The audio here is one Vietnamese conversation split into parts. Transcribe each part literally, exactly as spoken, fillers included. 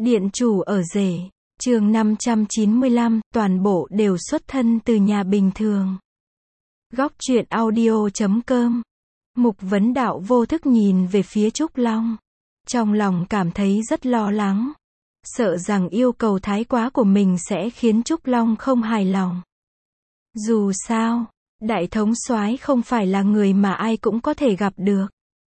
Điện chủ ở rể, chương năm trăm chín mươi lăm, toàn bộ đều xuất thân từ nhà bình thường. Góc truyện audio chấm com. Mục Vấn Đạo vô thức nhìn về phía Trúc Long. Trong lòng cảm thấy rất lo lắng. Sợ rằng yêu cầu thái quá của mình sẽ khiến Trúc Long không hài lòng. Dù sao, đại thống soái không phải là người mà ai cũng có thể gặp được.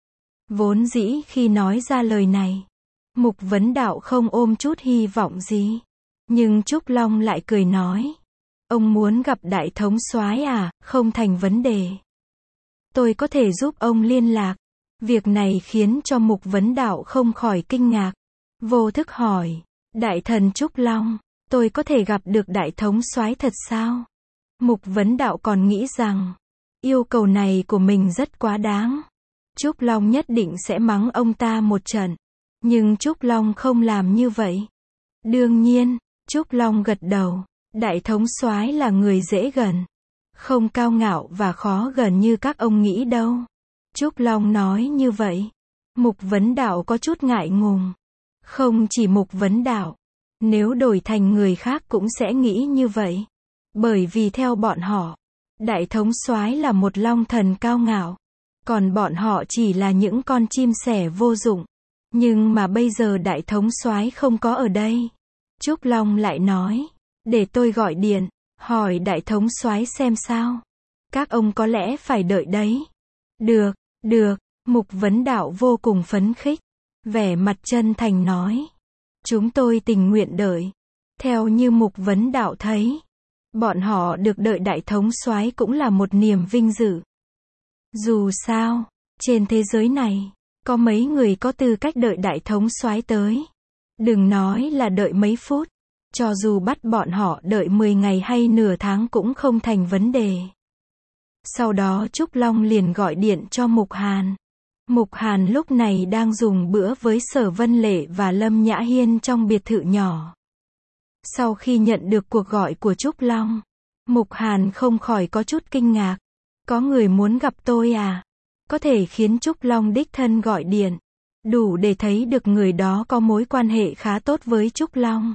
Vốn dĩ khi nói ra lời này, Mục Vấn Đạo không ôm chút hy vọng gì. Nhưng Trúc Long lại cười nói. Ông muốn gặp đại thống soái à, không thành vấn đề. Tôi có thể giúp ông liên lạc. Việc này khiến cho Mục Vấn Đạo không khỏi kinh ngạc. Vô thức hỏi. Đại thần Trúc Long, tôi có thể gặp được đại thống soái thật sao? Mục Vấn Đạo còn nghĩ rằng, yêu cầu này của mình rất quá đáng. Trúc Long nhất định sẽ mắng ông ta một trận. Nhưng Trúc Long không làm như vậy. Đương nhiên, Trúc Long gật đầu. Đại thống soái là người dễ gần. Không cao ngạo và khó gần như các ông nghĩ đâu. Trúc Long nói như vậy. Mục Vấn Đạo có chút ngại ngùng. Không chỉ Mục Vấn Đạo. Nếu đổi thành người khác cũng sẽ nghĩ như vậy. Bởi vì theo bọn họ, đại thống soái là một long thần cao ngạo. Còn bọn họ chỉ là những con chim sẻ vô dụng. Nhưng mà bây giờ đại thống soái không có ở đây. Trúc Long lại nói, để tôi gọi điện, hỏi đại thống soái xem sao. Các ông có lẽ phải đợi đấy. Được, được, Mục Vấn Đạo vô cùng phấn khích. Vẻ mặt chân thành nói. Chúng tôi tình nguyện đợi. Theo như Mục Vấn Đạo thấy, bọn họ được đợi đại thống soái cũng là một niềm vinh dự. Dù sao, trên thế giới này, có mấy người có tư cách đợi đại thống soái tới. Đừng nói là đợi mấy phút. Cho dù bắt bọn họ đợi mười ngày hay nửa tháng cũng không thành vấn đề. Sau đó Trúc Long liền gọi điện cho Mục Hàn. Mục Hàn lúc này đang dùng bữa với Sở Vân Lệ và Lâm Nhã Hiên trong biệt thự nhỏ. Sau khi nhận được cuộc gọi của Trúc Long, Mục Hàn không khỏi có chút kinh ngạc. Có người muốn gặp tôi à? Có thể khiến Trúc Long đích thân gọi điện. Đủ để thấy được người đó có mối quan hệ khá tốt với Trúc Long.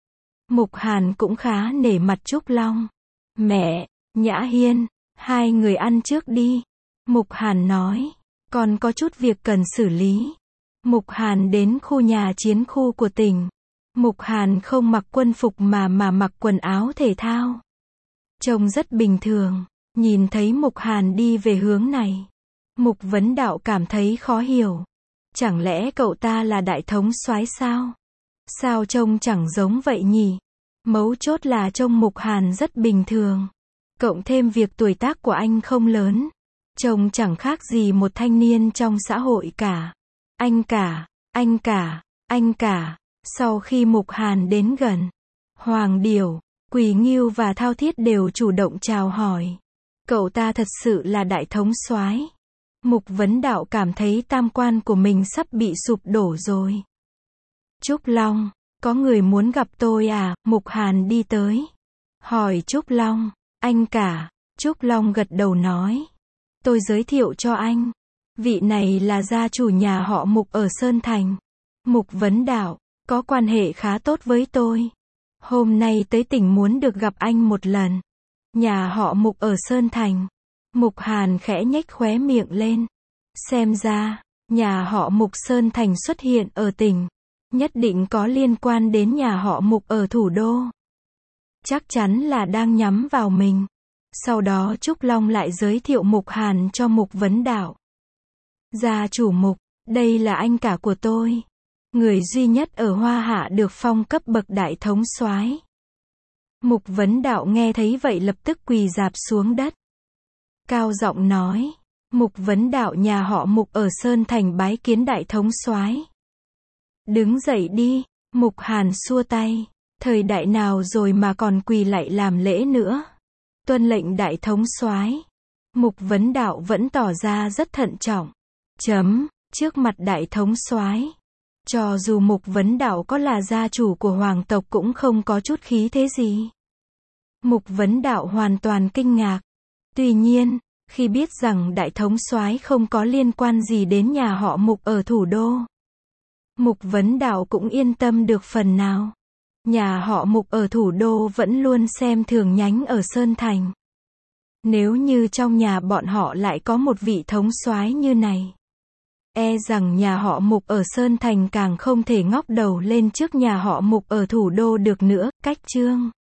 Mục Hàn cũng khá nể mặt Trúc Long. Mẹ, Nhã Hiên, hai người ăn trước đi. Mục Hàn nói, còn có chút việc cần xử lý. Mục Hàn đến khu nhà chiến khu của tỉnh. Mục Hàn không mặc quân phục mà mà mặc quần áo thể thao. Trông rất bình thường. Nhìn thấy Mục Hàn đi về hướng này, Mục Vấn Đạo cảm thấy khó hiểu. Chẳng lẽ cậu ta là đại thống soái sao? Sao trông chẳng giống vậy nhỉ? Mấu chốt là trông Mục Hàn rất bình thường. Cộng thêm việc tuổi tác của anh không lớn. Trông chẳng khác gì một thanh niên trong xã hội cả. Anh cả, anh cả, anh cả. Sau khi Mục Hàn đến gần, Hoàng Điểu, Quỳ Ngưu và Thao Thiết đều chủ động chào hỏi. Cậu ta thật sự là đại thống soái. Mục Vấn Đạo cảm thấy tam quan của mình sắp bị sụp đổ rồi. Trúc Long, có người muốn gặp tôi à? Mục Hàn đi tới. Hỏi Trúc Long, anh cả. Trúc Long gật đầu nói. Tôi giới thiệu cho anh. Vị này là gia chủ nhà họ Mục ở Sơn Thành. Mục Vấn Đạo, có quan hệ khá tốt với tôi. Hôm nay tới tỉnh muốn được gặp anh một lần. Nhà họ Mục ở Sơn Thành. Mục Hàn khẽ nhếch khóe miệng lên. Xem ra, nhà họ Mục Sơn Thành xuất hiện ở tỉnh. Nhất định có liên quan đến nhà họ Mục ở thủ đô. Chắc chắn là đang nhắm vào mình. Sau đó Trúc Long lại giới thiệu Mục Hàn cho Mục Vấn Đạo. Gia chủ Mục, đây là anh cả của tôi. Người duy nhất ở Hoa Hạ được phong cấp bậc đại thống soái. Mục Vấn Đạo nghe thấy vậy lập tức quỳ rạp xuống đất. Cao giọng nói, Mục Vấn Đạo nhà họ Mục ở Sơn Thành bái kiến đại thống soái. Đứng dậy đi, Mục Hàn xua tay. Thời đại nào rồi mà còn quỳ lại làm lễ nữa. Tuân lệnh đại thống soái. Mục Vấn Đạo vẫn tỏ ra rất thận trọng. Chấm, trước mặt đại thống soái. Cho dù Mục Vấn Đạo có là gia chủ của hoàng tộc cũng không có chút khí thế gì. Mục Vấn Đạo hoàn toàn kinh ngạc. Tuy nhiên, khi biết rằng đại thống soái không có liên quan gì đến nhà họ Mục ở thủ đô, Mục Vấn Đạo cũng yên tâm được phần nào. Nhà họ Mục ở thủ đô vẫn luôn xem thường nhánh ở Sơn Thành. Nếu như trong nhà bọn họ lại có một vị thống soái như này, e rằng nhà họ Mục ở Sơn Thành càng không thể ngóc đầu lên trước nhà họ Mục ở thủ đô được nữa. Cách chương